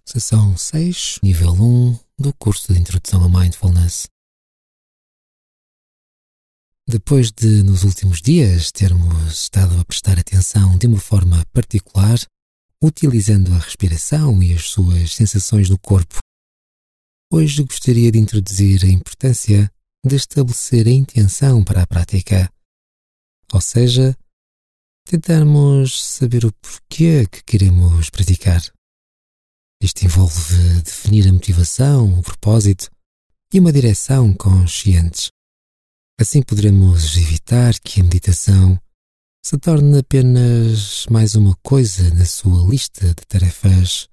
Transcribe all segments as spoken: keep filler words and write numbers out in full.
Sessão seis, nível um do curso de Introdução à Mindfulness. Depois de, nos últimos dias, termos estado a prestar atenção de uma forma particular, utilizando a respiração e as suas sensações no corpo, hoje gostaria de introduzir a importância de estabelecer a intenção para a prática, ou seja, tentarmos saber o porquê que queremos praticar. Isto envolve definir a motivação, o propósito e uma direção conscientes. Assim poderemos evitar que a meditação se torne apenas mais uma coisa na sua lista de tarefas.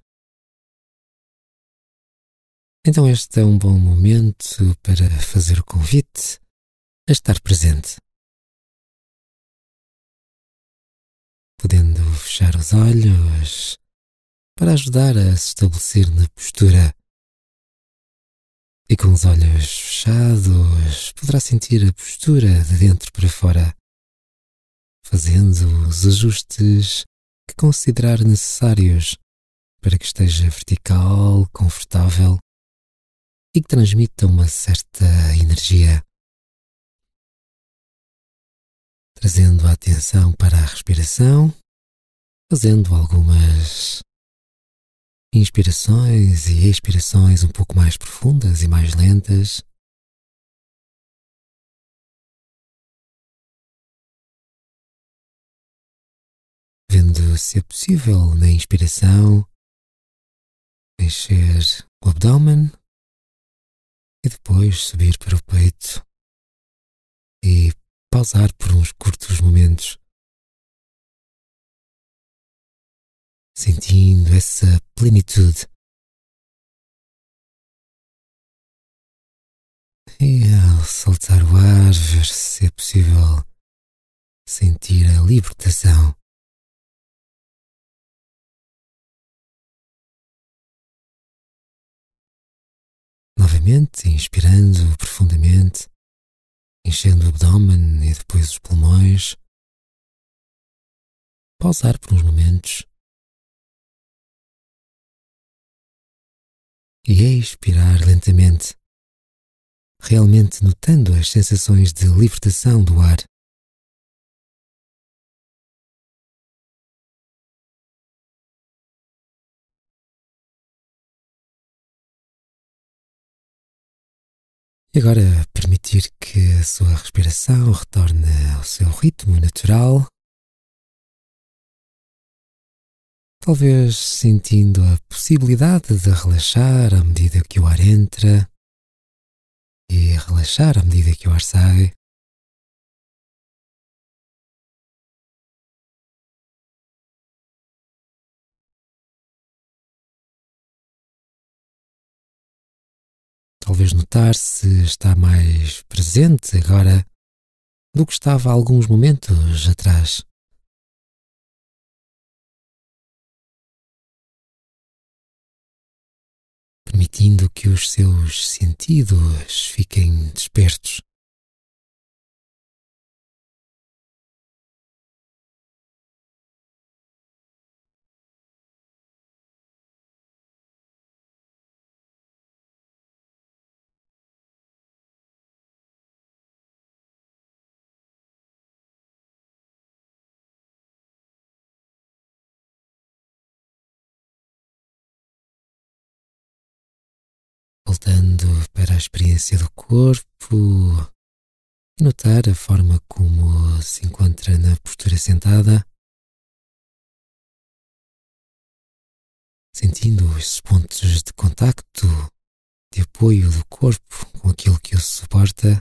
Então este é um bom momento para fazer o convite a estar presente. Podendo fechar os olhos para ajudar a se estabelecer na postura. E com os olhos fechados, poderá sentir a postura de dentro para fora, fazendo os ajustes que considerar necessários para que esteja vertical, confortável e que transmita uma certa energia. Trazendo a atenção para a respiração, fazendo algumas inspirações e expirações um pouco mais profundas e mais lentas. Vendo se é possível, na inspiração, encher o abdômen e depois subir para o peito e pausar por uns curtos momentos, sentindo essa plenitude. E ao soltar o ar, ver se é possível sentir a libertação. Novamente, inspirando profundamente, enchendo o abdômen e depois os pulmões. Pausar por uns momentos. E expirar lentamente, realmente notando as sensações de libertação do ar. E agora permitir que a sua respiração retorne ao seu ritmo natural, talvez sentindo a possibilidade de relaxar à medida que o ar entra e relaxar à medida que o ar sai. Talvez notar se está mais presente agora do que estava há alguns momentos atrás. Permitindo que os seus sentidos fiquem despertos. Voltando para a experiência do corpo e notar a forma como se encontra na postura sentada, sentindo esses pontos de contacto, de apoio do corpo com aquilo que o suporta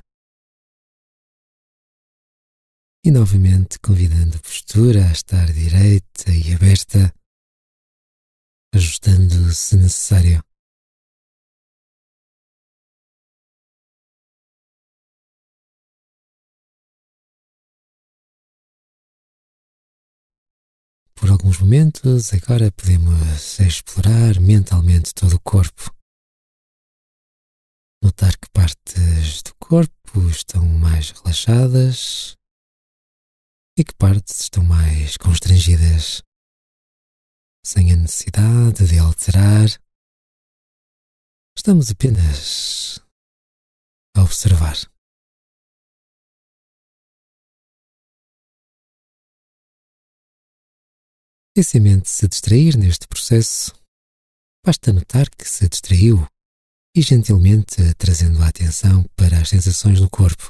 e novamente convidando a postura a estar direita e aberta, ajustando se necessário. Por alguns momentos, agora podemos explorar mentalmente todo o corpo. Notar que partes do corpo estão mais relaxadas e que partes estão mais constrangidas, sem a necessidade de alterar Estamos apenas a observar. E se a mente se distrair neste processo, basta notar que se distraiu e gentilmente trazendo a atenção para as sensações no corpo.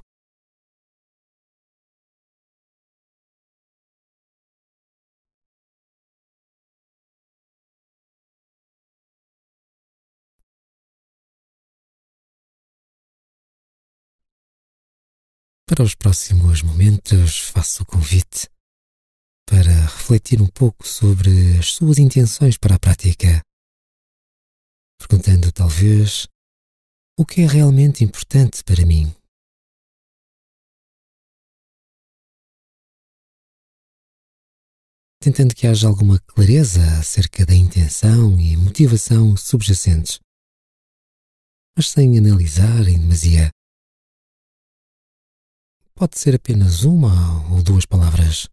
Para os próximos momentos, faço o convite para refletir um pouco sobre as suas intenções para a prática, perguntando talvez o que é realmente importante para mim. Tentando que haja alguma clareza acerca da intenção e motivação subjacentes, mas sem analisar em demasia. Pode ser apenas uma ou duas palavras.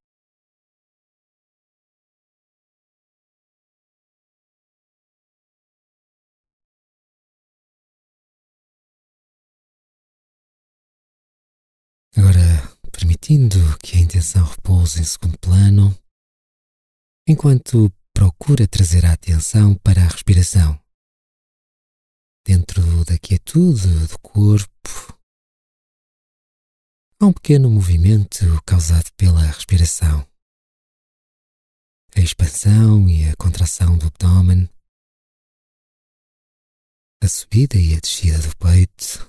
Agora, permitindo que a intenção repouse em segundo plano, enquanto procura trazer a atenção para a respiração. Dentro da quietude do corpo, há um pequeno movimento causado pela respiração. A expansão e a contração do abdômen, a subida e a descida do peito,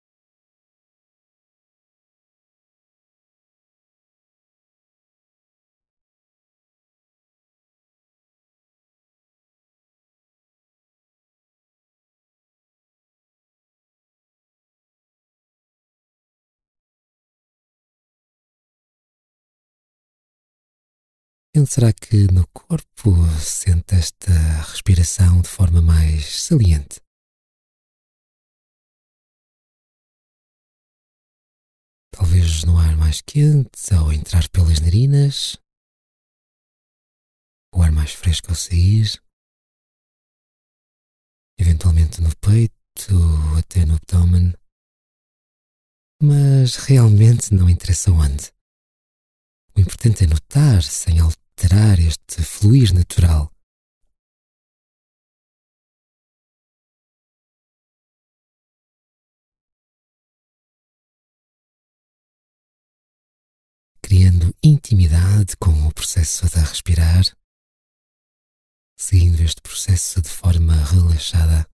será que no corpo sente esta respiração de forma mais saliente? Talvez no ar mais quente ao entrar pelas narinas, o ar mais fresco ao sair, eventualmente no peito ou até no abdômen, mas realmente não interessa onde. O importante é notar sem alterar este fluir natural. Criando intimidade com o processo de respirar, seguindo este processo de forma relaxada.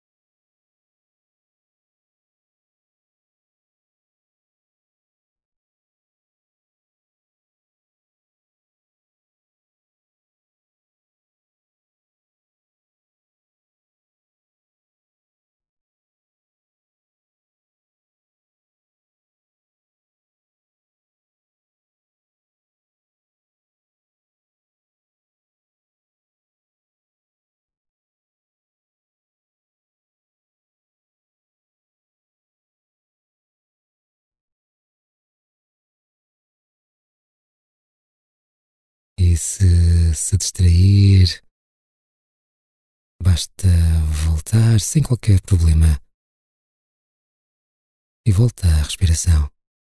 E se se distrair, basta voltar sem qualquer problema e volta à respiração.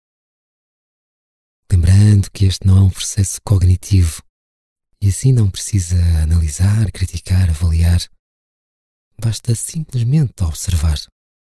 Lembrando que este não é um processo cognitivo e assim não precisa analisar, criticar, avaliar. Basta simplesmente observar.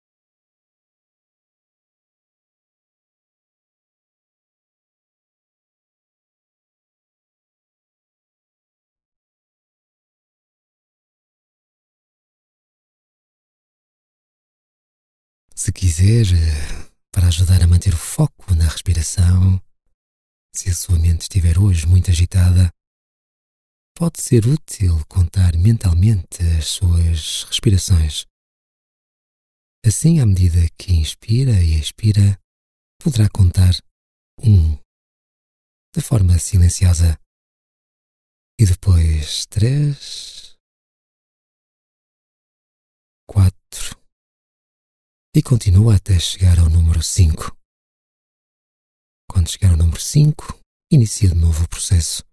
Se quiser, para ajudar a manter o foco na respiração, se a sua mente estiver hoje muito agitada, pode ser útil contar mentalmente as suas respirações. Assim, à medida que inspira e expira, poderá contar um, de forma silenciosa, e depois três, quatro, e continua até chegar ao número cinco. Quando chegar ao número cinco, inicia de novo o processo.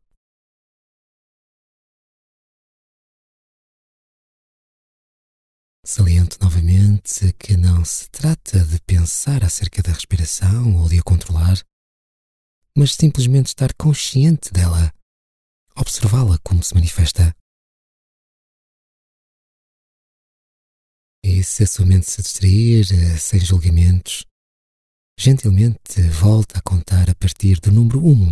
Saliento novamente que não se trata de pensar acerca da respiração ou de a controlar, mas simplesmente estar consciente dela, observá-la como se manifesta. E se a sua mente se distrair, sem julgamentos, gentilmente volta a contar a partir do número um.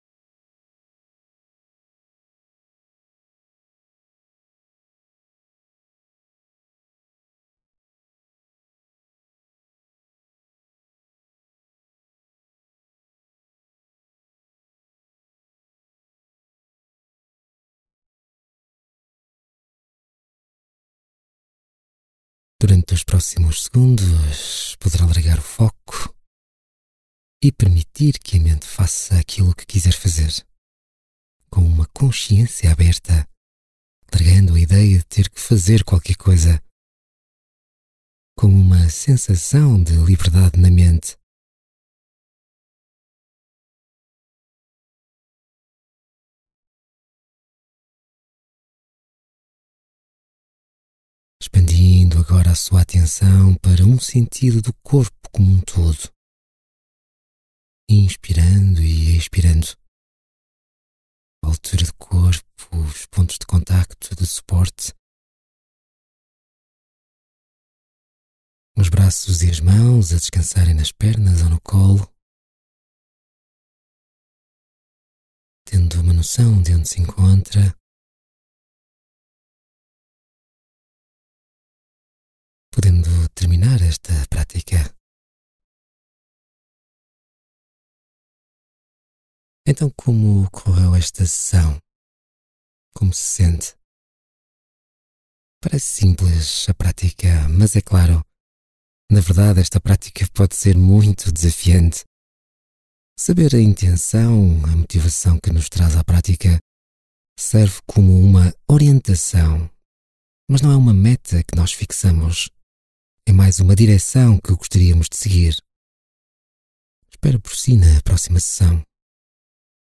Durante os próximos segundos, poderá largar o foco e permitir que a mente faça aquilo que quiser fazer, com uma consciência aberta, largando a ideia de ter que fazer qualquer coisa, com uma sensação de liberdade na mente. Expandindo agora a sua atenção para um sentido do corpo como um todo. Inspirando e expirando. A altura do corpo, os pontos de contacto, de suporte. Os braços e as mãos a descansarem nas pernas ou no colo. Tendo uma noção de onde se encontra. Podendo terminar esta prática. Então, como correu esta sessão? Como se sente? Parece simples a prática, mas é claro, na verdade esta prática pode ser muito desafiante. Saber a intenção, a motivação que nos traz à prática, serve como uma orientação, mas não é uma meta que nós fixamos. É mais uma direção que gostaríamos de seguir. Espero por si na próxima sessão.